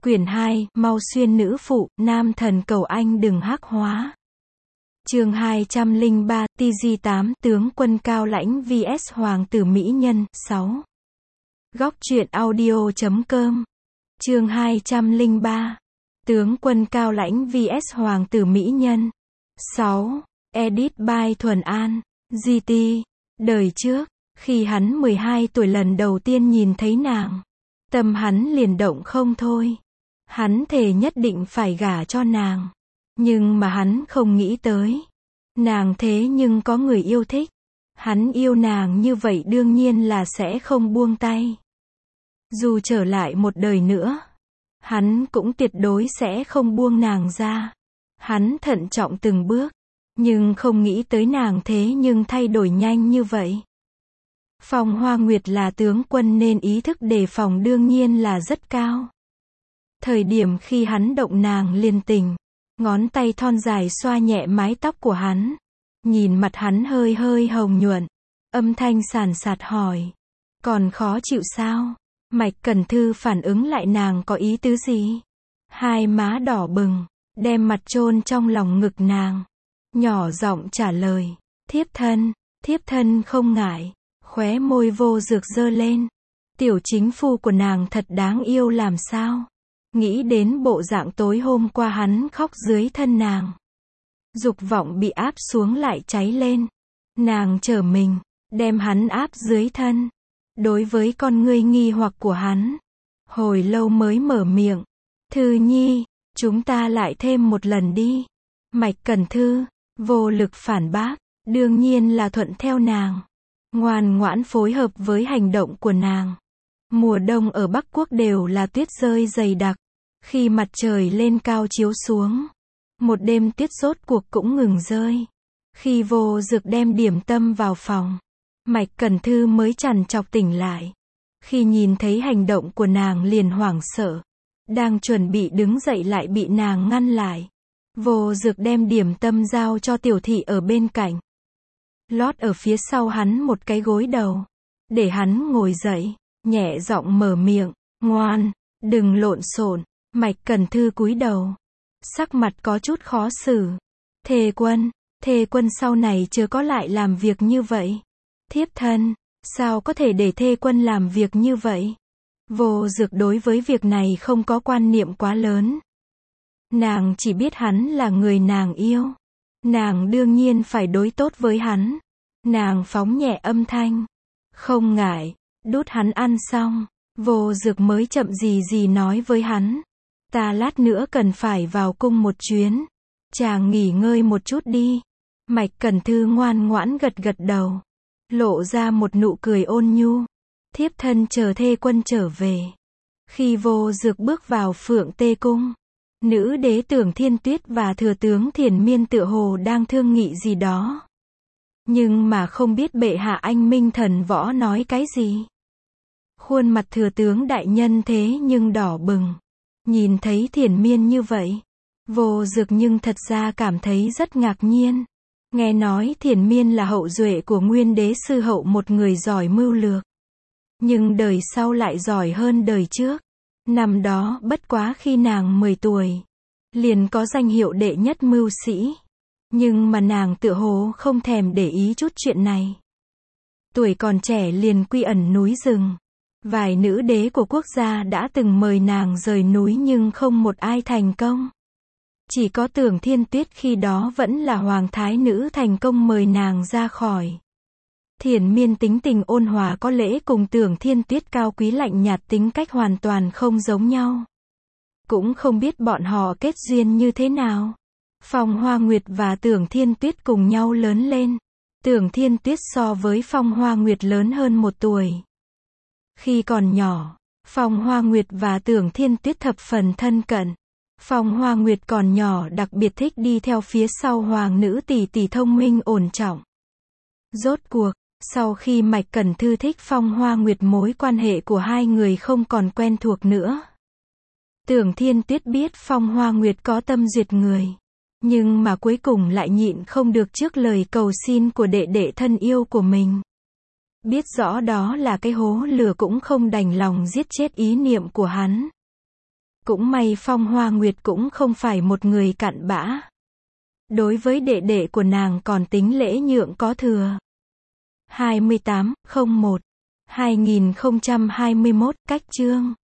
Quyển 2, Mau xuyên nữ phụ, nam thần cầu anh đừng hắc hóa. Chương 203, TG8, tướng quân cao lãnh vs hoàng tử mỹ nhân, 6. Góc truyện audio.com. Chương 203, tướng quân cao lãnh vs hoàng tử mỹ nhân, 6. Edit by Thuần An, GT. Đời trước, khi hắn 12 tuổi lần đầu tiên nhìn thấy nàng, tâm hắn liền động không thôi. Hắn thề nhất định phải gả cho nàng. Nhưng mà hắn không nghĩ tới, nàng thế nhưng có người yêu thích. Hắn yêu nàng như vậy đương nhiên là sẽ không buông tay. Dù trở lại một đời nữa, hắn cũng tuyệt đối sẽ không buông nàng ra. Hắn thận trọng từng bước, nhưng không nghĩ tới nàng thế nhưng thay đổi nhanh như vậy. Phong Hoa Nguyệt là tướng quân nên ý thức đề phòng đương nhiên là rất cao. Thời điểm khi hắn động nàng liền tỉnh, ngón tay thon dài xoa nhẹ mái tóc của hắn, nhìn mặt hắn hơi hơi hồng nhuận, âm thanh sàn sạt hỏi, còn khó chịu sao? Mạch Cẩn Thư phản ứng lại nàng có ý tứ gì? Hai má đỏ bừng, đem mặt chôn trong lòng ngực nàng, nhỏ giọng trả lời, thiếp thân không ngại. Khóe môi Vô Dược giơ lên, tiểu chính phu của nàng thật đáng yêu làm sao? Nghĩ đến bộ dạng tối hôm qua hắn khóc dưới thân nàng, dục vọng bị áp xuống lại cháy lên. Nàng trở mình, đem hắn áp dưới thân. Đối với con ngươi nghi hoặc của hắn, hồi lâu mới mở miệng, Thư Nhi, chúng ta lại thêm một lần đi. Mạch Cẩn Thư vô lực phản bác, đương nhiên là thuận theo nàng, ngoan ngoãn phối hợp với hành động của nàng. Mùa đông ở Bắc Quốc đều là tuyết rơi dày đặc. Khi mặt trời lên cao chiếu xuống, một đêm tuyết rốt cuộc cũng ngừng rơi. Khi Vô Dược đem điểm tâm vào phòng, Mạch Cẩn Thư mới chằn chọc tỉnh lại. Khi nhìn thấy hành động của nàng liền hoảng sợ, đang chuẩn bị đứng dậy lại bị nàng ngăn lại. Vô Dược đem điểm tâm giao cho tiểu thị ở bên cạnh, lót ở phía sau hắn một cái gối đầu, để hắn ngồi dậy, nhẹ giọng mở miệng, ngoan, đừng lộn xộn. Mạch Cẩn Thư cúi đầu, sắc mặt có chút khó xử. Thề quân sau này chưa có lại làm việc như vậy. Thiếp thân, sao có thể để thê quân làm việc như vậy? Vô Dược đối với việc này không có quan niệm quá lớn. Nàng chỉ biết hắn là người nàng yêu. Nàng đương nhiên phải đối tốt với hắn. Nàng phóng nhẹ âm thanh, không ngại, đút hắn ăn xong, Vô Dược mới chậm gì nói với hắn, ta lát nữa cần phải vào cung một chuyến, chàng nghỉ ngơi một chút đi. Mạch Cẩn Thư ngoan ngoãn gật đầu, lộ ra một nụ cười ôn nhu, thiếp thân chờ thê quân trở về. Khi Vô Dược bước vào Phượng Tê Cung, nữ đế Tưởng Thiên Tuyết và thừa tướng Thiền Miên tựa hồ đang thương nghị gì đó. Nhưng mà không biết bệ hạ anh minh thần võ nói cái gì. Khuôn mặt thừa tướng đại nhân thế nhưng đỏ bừng. Nhìn thấy Thiền Miên như vậy, Vô Dược nhưng thật ra cảm thấy rất ngạc nhiên. Nghe nói Thiền Miên là hậu duệ của Nguyên đế sư hậu, một người giỏi mưu lược. Nhưng đời sau lại giỏi hơn đời trước. Năm đó bất quá khi nàng 10 tuổi, liền có danh hiệu đệ nhất mưu sĩ. Nhưng mà nàng tựa hồ không thèm để ý chút chuyện này. Tuổi còn trẻ liền quy ẩn núi rừng. Vài nữ đế của quốc gia đã từng mời nàng rời núi nhưng không một ai thành công. Chỉ có Tưởng Thiên Tuyết khi đó vẫn là hoàng thái nữ thành công mời nàng ra khỏi. Thiền Miên tính tình ôn hòa có lễ cùng Tưởng Thiên Tuyết cao quý lạnh nhạt tính cách hoàn toàn không giống nhau. Cũng không biết bọn họ kết duyên như thế nào. Phong Hoa Nguyệt và Tưởng Thiên Tuyết cùng nhau lớn lên. Tưởng Thiên Tuyết so với Phong Hoa Nguyệt lớn hơn 1 tuổi. Khi còn nhỏ, Phong Hoa Nguyệt và Tưởng Thiên Tuyết thập phần thân cận. Phong Hoa Nguyệt còn nhỏ đặc biệt thích đi theo phía sau hoàng nữ tỷ tỷ thông minh ổn trọng. Rốt cuộc, sau khi Mạch Cẩn Thư thích Phong Hoa Nguyệt, mối quan hệ của hai người không còn quen thuộc nữa. Tưởng Thiên Tuyết biết Phong Hoa Nguyệt có tâm duyệt người, nhưng mà cuối cùng lại nhịn không được trước lời cầu xin của đệ đệ thân yêu của mình. Biết rõ đó là cái hố lửa cũng không đành lòng giết chết ý niệm của hắn. Cũng may Phong Hoa Nguyệt cũng không phải một người cặn bã. Đối với đệ đệ của nàng còn tính lễ nhượng có thừa. 28/01/2021 cách chương